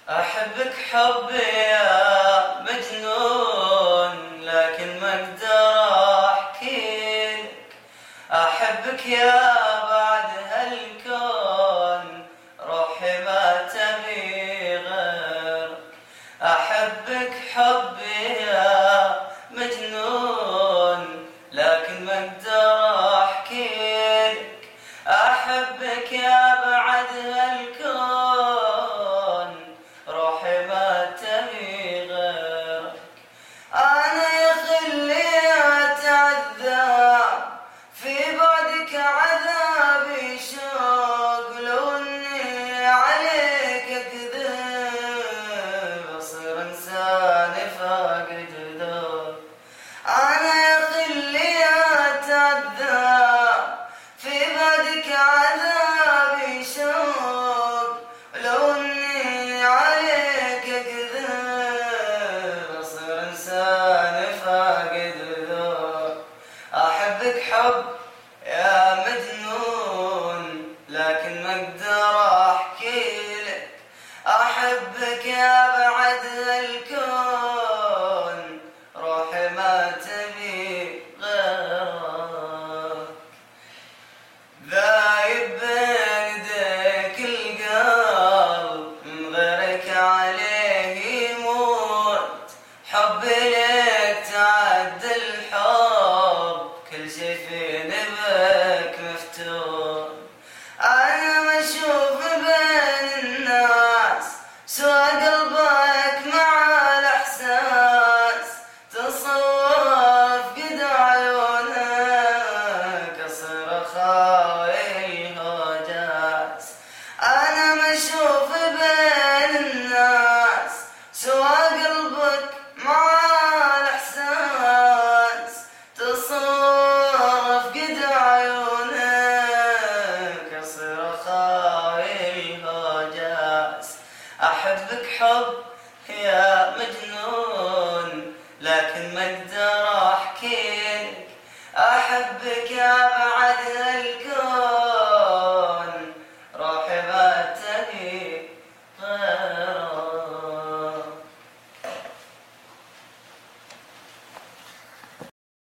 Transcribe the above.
أحبك حبي يا مجنون، لكن ما أقدر أحكيلك. أحبك يا بعد هالكون، روحي ما تبي غيرك. أحبك حبي يا مجنون، لكن ما أقدر أحكيلك. أحبك يا بعد هالكون، روحي ما تبي غيرك. أنا يا خلي أتعذب في بعدك، عذابي شوق. لو إني عليك أكذب، أصير إنسان فاقد ذوق. أنا يا خلي أتعذب في بعدك، عذابي شوق. لو إني عليك أكذب، أصير إنسان فاقد ذوق. أحبك حب يا مجنون، لكن ما أقدر أحكيلك. أحبك يا بعد الكون، روحي ما تبي غيرك. ذايب بين يديك القلب، من غيرك عليه يموت. حبي لك تعدى الحب، كل شي فيني بك مفتون. أنا مشوف بين الناس، سوى قلبك مع الإحساس. تصور في قد عيونك، أصير أخاوي الهوجاس. أنا مشوف بين الناس، سوى قلبك مع الإحساس. تصور في قد عيونك، أصير أخاوي الهوجاس. أحبك حب